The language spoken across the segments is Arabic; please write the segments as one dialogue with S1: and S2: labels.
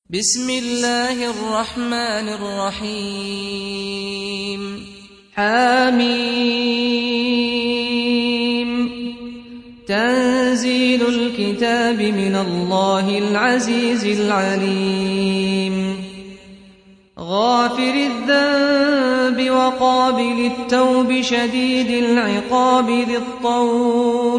S1: بسم الله الرحمن الرحيم حميم تنزيل الكتاب من الله العزيز العليم غافر الذنب وقابل التوب شديد العقاب ذي الطول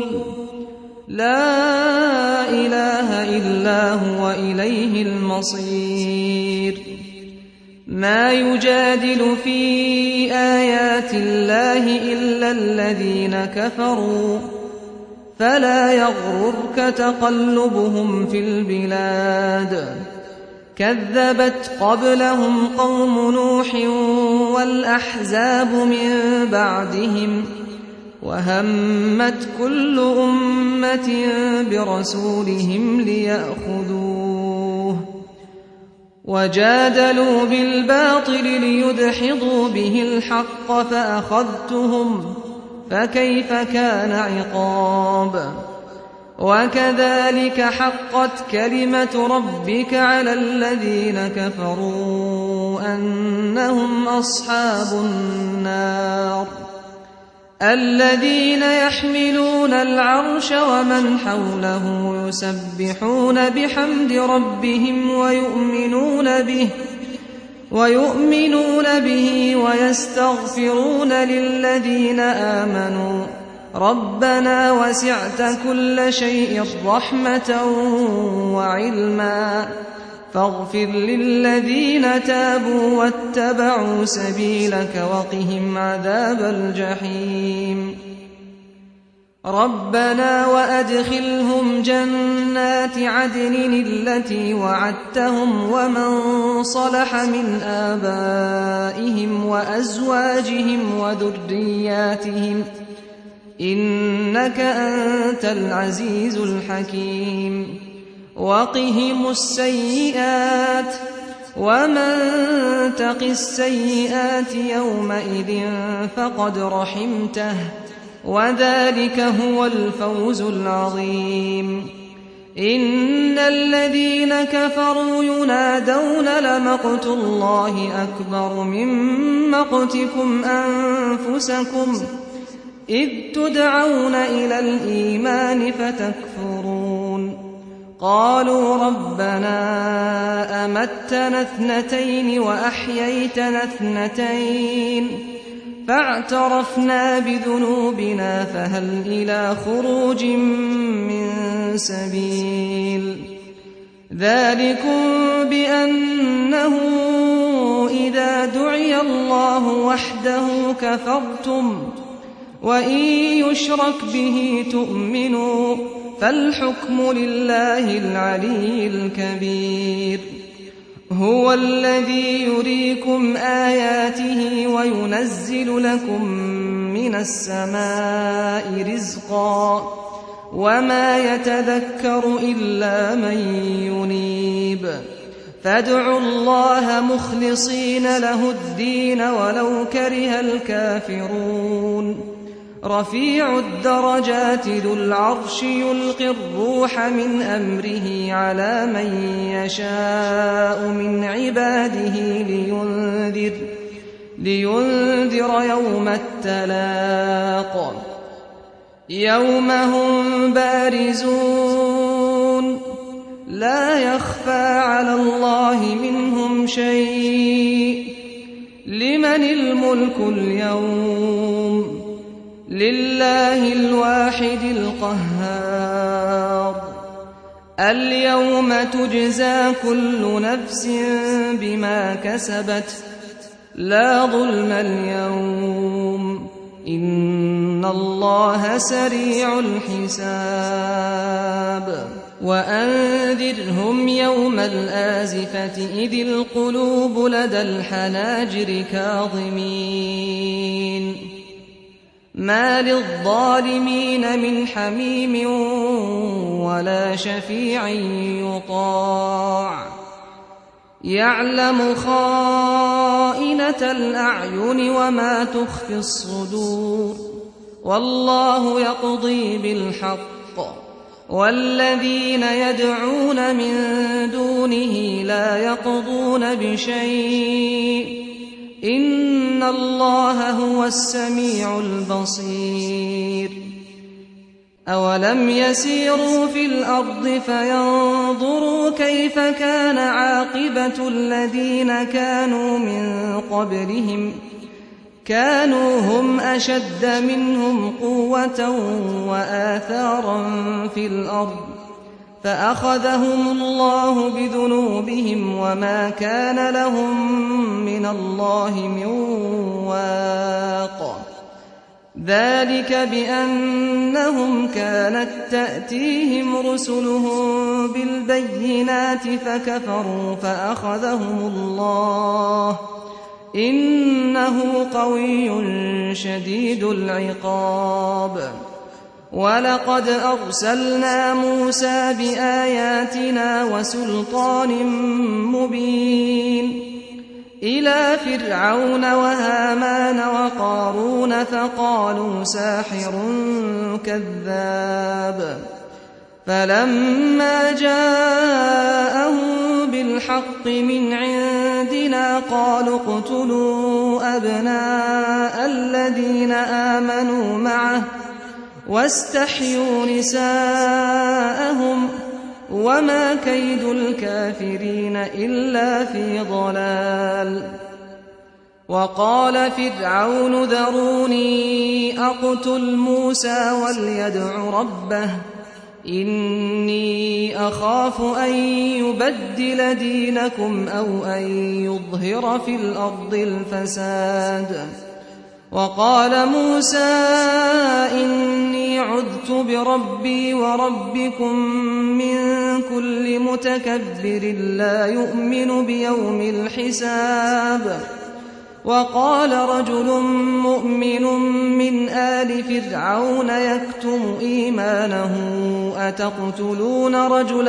S1: لا إله إلا هو إليه المصير ما يجادل في آيات الله إلا الذين كفروا فلا يغررك تقلبهم في البلاد كذبت قبلهم قوم نوح والأحزاب من بعدهم وهمت كل أمة برسولهم ليأخذوه وجادلوا بالباطل ليدحضوا به الحق فأخذتهم فكيف كان عقاب وكذلك حقت كلمة ربك على الذين كفروا أنهم أصحاب النار الذين يحملون العرش ومن حوله يسبحون بحمد ربهم ويؤمنون به ويستغفرون للذين آمنوا ربنا وسعت كل شيء رحمة وعلما فاغفر للذين تابوا واتبعوا سبيلك وقهم عذاب الجحيم ربنا وأدخلهم جنات عدن التي وعدتهم ومن صلح من آبائهم وأزواجهم وذرياتهم إنك أنت العزيز الحكيم وقهم السيئات ومن تق السيئات يومئذ فقد رحمته وذلك هو الفوز العظيم إن الذين كفروا ينادون لمقت الله أكبر من مقتكم أنفسكم إذ تدعون إلى الإيمان فتكفرون قالوا ربنا أمتنا اثنتين وأحييتنا اثنتين فاعترفنا بذنوبنا فهل إلى خروج من سبيل ذلكم بأنه إذا دعي الله وحده كفرتم وإن يشرك به تؤمنوا فالحكم لله العلي الكبير هو الذي يريكم آياته وينزل لكم من السماء رزقا وما يتذكر إلا من ينيب فادعوا الله مخلصين له الدين ولو كره الكافرون رفيع الدرجات ذو العرش يلقي الروح من أمره على من يشاء من عباده لينذر يوم التلاق يوم هم بارزون لا يخفى على الله منهم شيء لمن الملك اليوم لله الواحد القهار اليوم تجزى كل نفس بما كسبت لا ظلم اليوم إن الله سريع الحساب وأنذرهم يوم الآزفة إذ القلوب لدى الحناجر كاظمين ما للظالمين من حميم ولا شفيع يطاع يعلم خائنة الأعين وما تخفي الصدور والله يقضي بالحق والذين يدعون من دونه لا يقضون بشيء إن الله هو السميع البصير أولم يسيروا في الأرض فينظروا كيف كان عاقبة الذين كانوا من قبلهم كانوا هم أشد منهم قوة وآثارا في الأرض فأخذهم الله بذنوبهم وما كان لهم من الله من واق ذلك بأنهم كانت تأتيهم رسلهم بالبينات فكفروا فأخذهم الله إنه قوي شديد العقاب ولقد أرسلنا موسى بآياتنا وسلطان مبين إلى فرعون وهامان وقارون فقالوا ساحر كذاب فلما جاءهم بالحق من عندنا قالوا اقتلوا أبناء الذين آمنوا معه واستحيوا نساءهم وما كيد الكافرين إلا في ضلال وقال فرعون ذروني أقتل موسى وليدع ربه إني أخاف أن يبدل دينكم أو أن يظهر في الأرض الفساد وقال موسى إني عذت بربي وربكم من كل متكبر لا يؤمن بيوم الحساب وقال رجل مؤمن من آل فرعون يكتم إيمانه أتقتلون رجلا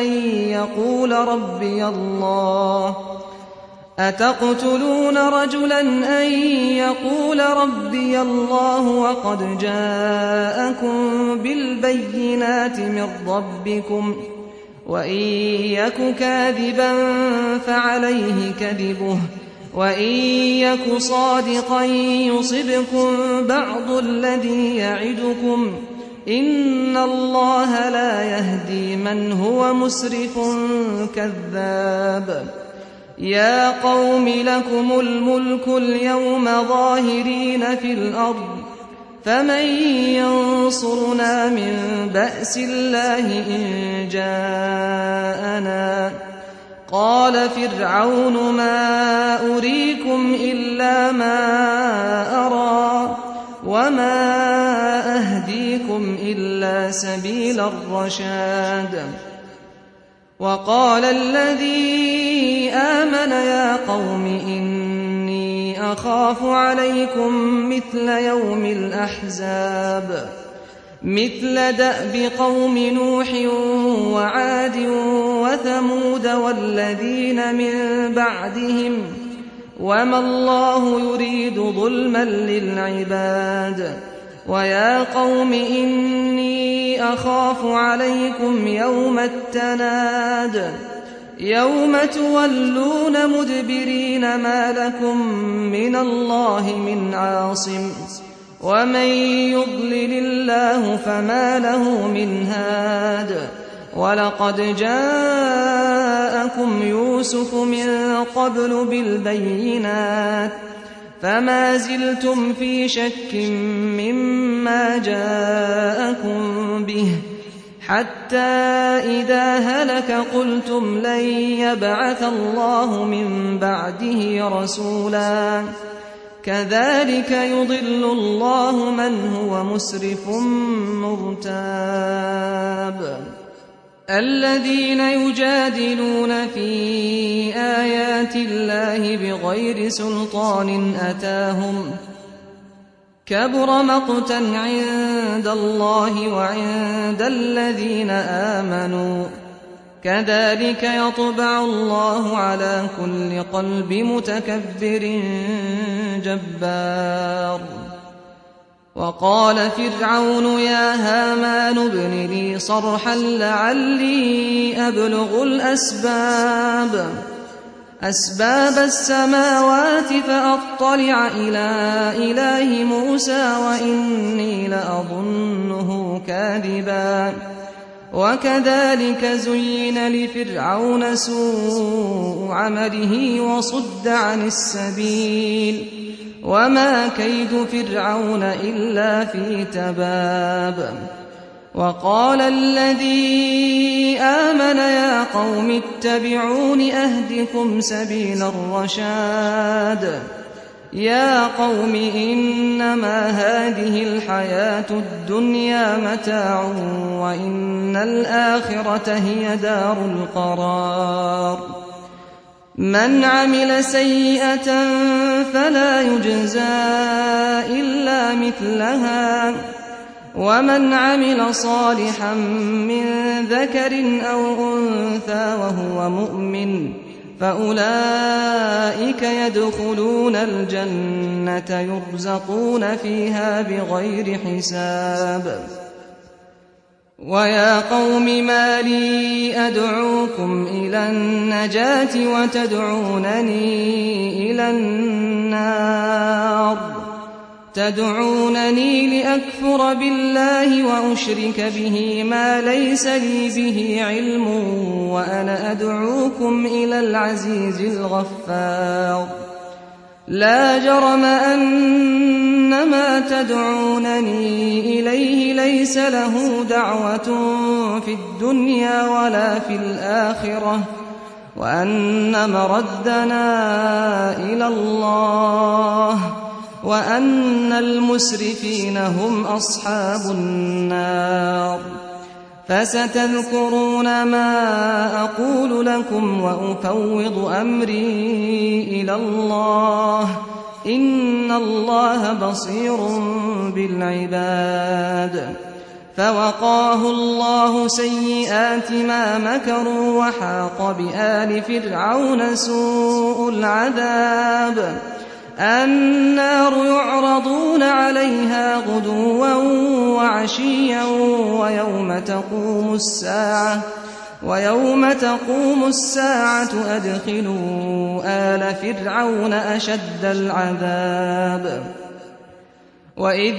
S1: أن يقول ربي الله وقد جاءكم بالبينات من ربكم وإن يك كاذبا فعليه كذبه وإن يك صادقا يصبكم بعض الذي يعدكم إن الله لا يهدي من هو مسرف كذاب يا قوم لكم الملك اليوم ظاهرين في الأرض فمن ينصرنا من بأس الله إن جاءنا قال فرعون ما أريكم إلا ما أرى وما أهديكم إلا سبيل الرشاد وقال الذي آمن يا قوم إني أخاف عليكم مثل يوم الأحزاب مثل دأب قوم نوح وعاد وثمود والذين من بعدهم وما الله يريد ظلما للعباد ويا قوم إني أخاف عليكم يوم التناد يوم تولون مدبرين ما لكم من الله من عاصم ومن يضلل الله فما له من هاد ولقد جاءكم يوسف من قبل بالبينات فما زلتم في شك مما جاءكم به حتى إذا هلك قلتم لن يبعث الله من بعده رسولا كذلك يضل الله من هو مسرف مرتاب الذين يجادلون في آيات الله بغير سلطان أتاهم كبر مقتا عند الله وعند الذين آمنوا كذلك يطبع الله على كل قلب متكبر جبار. وقال فرعون يا هامان ابن لي صرحا لعلي أبلغ أسباب السماوات فأطلع إلى إله موسى وإني لأظنه كاذبا وكذلك زين لفرعون سوء عمله وصد عن السبيل وما كيد فرعون إلا في تباب وقال الذي آمن يا قوم اتبعون أهدكم سبيل الرشاد يا قوم إنما هذه الحياة الدنيا متاع وإن الآخرة هي دار القرار من عمل سيئة فلا يجزى إلا مثلها ومن عمل صالحا من ذكر أو أنثى وهو مؤمن فأولئك يدخلون الجنة يرزقون فيها بغير حساب ويا قوم ما لي أدعوكم إلى النجاة وتدعونني إلى النار تدعونني لأكفر بالله وأشرك به ما ليس لي به علم وأنا أدعوكم إلى العزيز الغفار لا جرم أن ما تدعونني إليه ليس له دعوة في الدنيا ولا في الآخرة وأن مردنا إلى الله وأن المسرفين هم أصحاب النار فستذكرون ما أقول لكم وأفوض أمري إلى الله إن الله بصير بالعباد فوقاه الله سيئات ما مكروا وحاق بآل فرعون سوء العذاب النار يعرضون عليها غدوا وعشيا ويوم تقوم الساعة أدخلوا آل فرعون أشد العذاب وإذ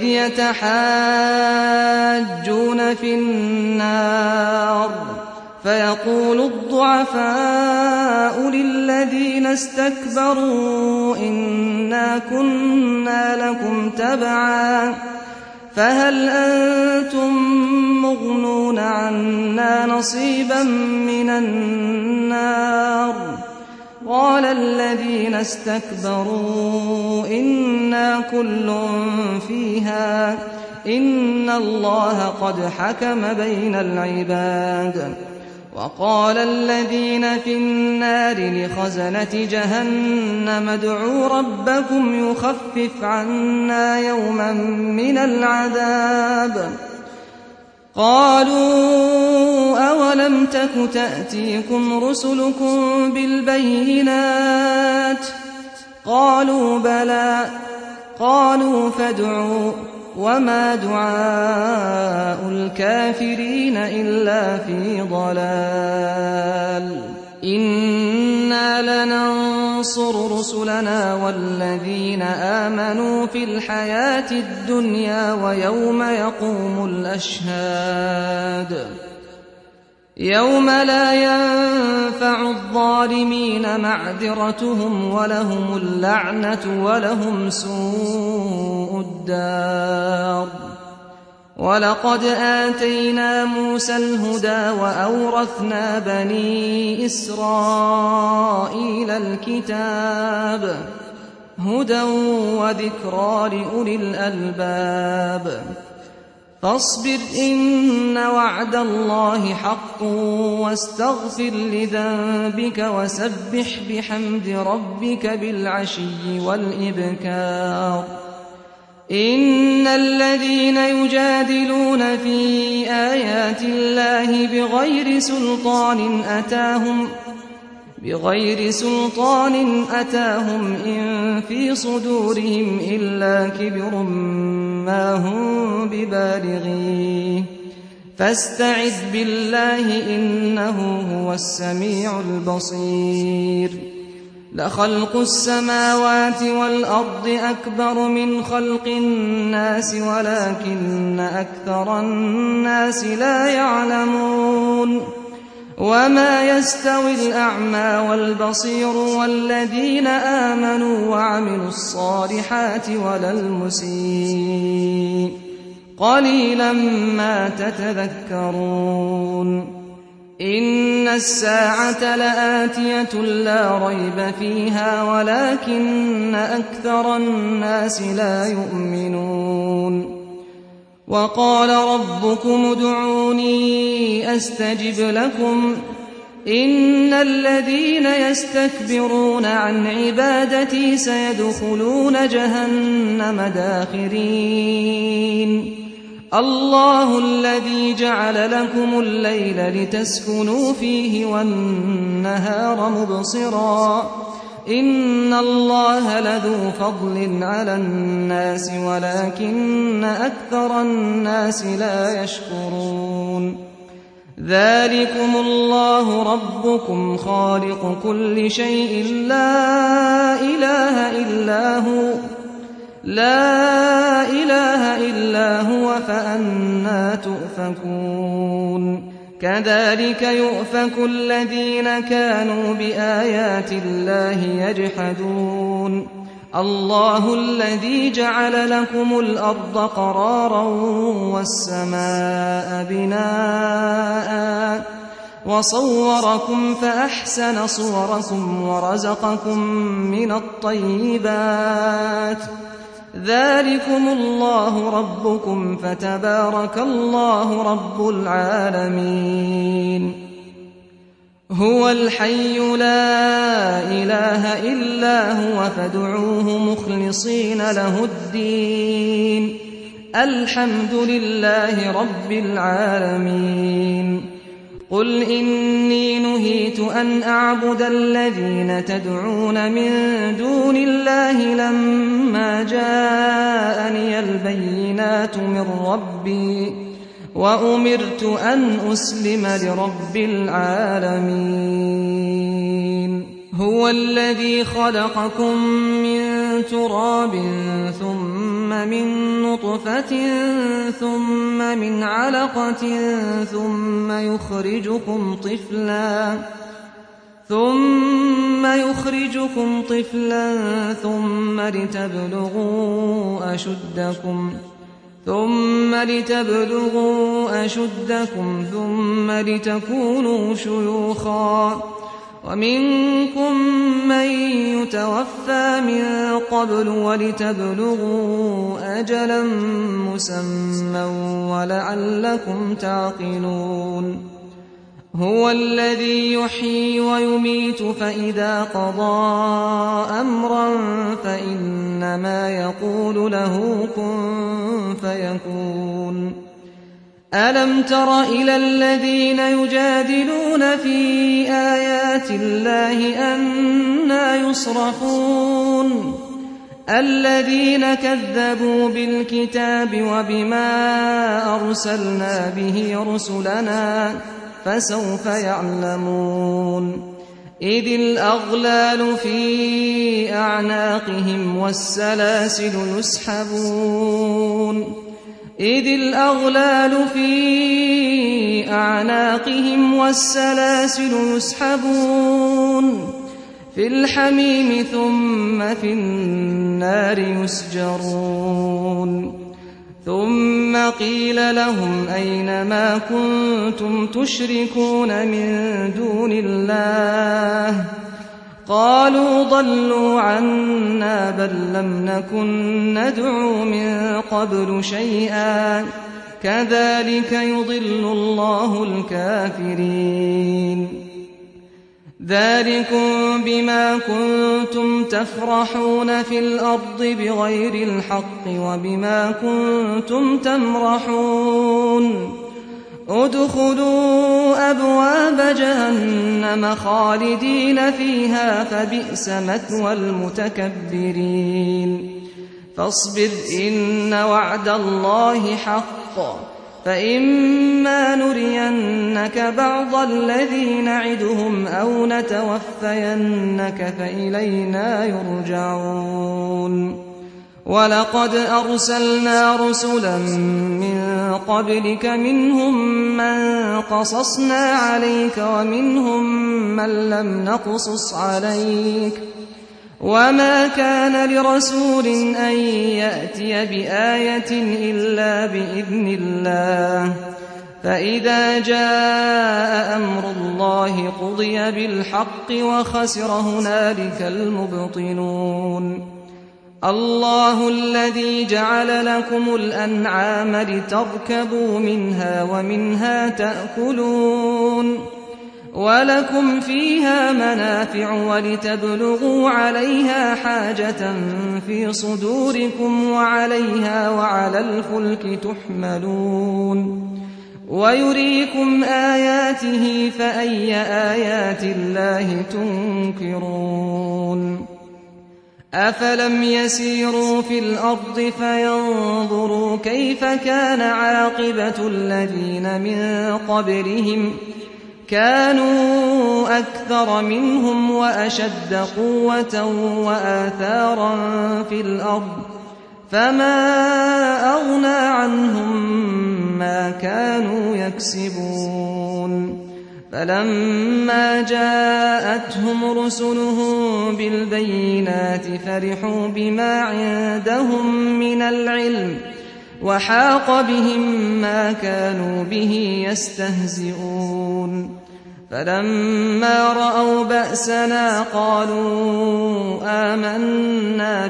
S1: يتحاجون في النار فيقول الضعفاء للذين استكبروا إنا كنا لكم تبعا فهل أنتم مغنون عنا نصيبا من النار قال الذين استكبروا إنا كل فيها إن الله قد حكم بين العباد وقال الذين في النار لخزنة جهنم ادعوا ربكم يخفف عنا يوما من العذاب قالوا أولم تك تأتيكم رسلكم بالبينات قالوا بلى قالوا فادعوا وما دعاء الكافرين إلا في ضلال إنا لننصر رسلنا والذين آمنوا في الحياة الدنيا ويوم يقوم الأشهاد يوم لا ينفع الظالمين معذرتهم ولهم اللعنة ولهم سوء الدار ولقد آتينا موسى الهدى وأورثنا بني إسرائيل الكتاب هدى وذكرى لأولي الألباب فاصبر إن وعد الله حق واستغفر لذنبك وسبح بحمد ربك بالعشي والإبكار إن الذين يجادلون في بغير سلطان أتاهم إن في صدورهم إلا كبر ما هم ببالغيه فاستعذ بالله إنه هو السميع البصير لخلق السماوات والأرض أكبر من خلق الناس ولكن أكثر الناس لا يعلمون وما يستوي الأعمى والبصير والذين آمنوا وعملوا الصالحات ولا المسيء قليلا ما تتذكرون إن الساعة لآتية لا ريب فيها ولكن أكثر الناس لا يؤمنون وقال ربكم ادعوني أستجب لكم إن الذين يستكبرون عن عبادتي سيدخلون جهنم داخرين الله الذي جعل لكم الليل لتسكنوا فيه والنهار مبصرا إن الله لذو فضل على الناس ولكن أكثر الناس لا يشكرون ذلكم الله ربكم خالق كل شيء لا إله إلا هو فأنى تؤفكون كذلك يؤفك الذين كانوا بآيات الله يجحدون الله الذي جعل لكم الأرض قرارا والسماء بناء وصوركم فأحسن صوركم ورزقكم من الطيبات ذلكم الله ربكم فتبارك الله رب العالمين هو الحي لا إله إلا هو فادعوه مخلصين له الدين الحمد لله رب العالمين قل إني نهيت أن أعبد الذين تدعون من دون الله لما جاءني البينات من ربي وأمرت أن أسلم لرب العالمين هو الذي خلقكم من تراب ثم من نطفة ثم من علقة ثم يخرجكم طفلا ثم لتبلغوا أشدكم ثم لتكونوا شيوخا ومنكم من يتوفى من قبل ولتبلغوا أجلا مسمى ولعلكم تعقلون هو الذي يحيي ويميت فإذا قضى أمرا فإنما يقول له كن فيكون ألم تر إلى الذين يجادلون في آيات الله أنى يصرفون الذين كذبوا بالكتاب وبما أرسلنا به رسلنا فسوف يعلمون إذ الأغلال في أعناقهم والسلاسل يسحبون في الحميم ثم في النار يسجرون ثم قيل لهم أين ما كنتم تشركون من دون الله قالوا ضلوا عنا بل لم نكن ندعو من قبل شيئا كذلك يضل الله الكافرين ذلكم بما كنتم تفرحون في الأرض بغير الحق وبما كنتم تمرحون ادخلوا أبواب جهنم خالدين فيها فبئس مثوى المتكبرين فاصبر إن وعد الله حق فإما نرينك بعض الذي نعدهم أو نتوفينك فإلينا يرجعون ولقد أرسلنا رسلا من قبلك منهم من قصصنا عليك ومنهم من لم نقصص عليك وما كان لرسول أن يأتي بآية إلا بإذن الله فإذا جاء أمر الله قضي بالحق وخسر هنالك المبطلون الله الذي جعل لكم الأنعام لتركبوا منها ومنها تأكلون ولكم فيها منافع ولتبلغوا عليها حاجة في صدوركم وعليها وعلى الفلك تحملون ويريكم آياته فأي آيات الله تنكرون أفلم يسيروا في الأرض فينظروا كيف كان عاقبة الذين من قبلهم كانوا أكثر منهم وأشد قوة وآثارا في الأرض فما أغنى عنهم ما كانوا يكسبون فلما جاءتهم رسلهم بالبينات فرحوا بما عندهم من العلم وحاق بهم ما كانوا به يستهزئون فلما رأوا بأسنا قالوا آمنا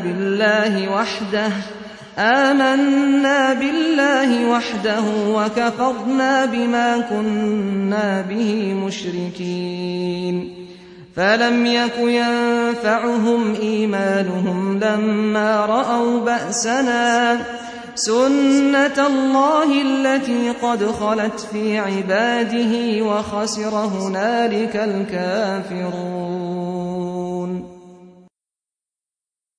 S1: بالله وحده وكفرنا بما كنا به مشركين فلم يك ينفعهم إيمانهم لما رأوا بأسنا سنة الله التي قد خلت في عباده وخسر هنالك الكافرون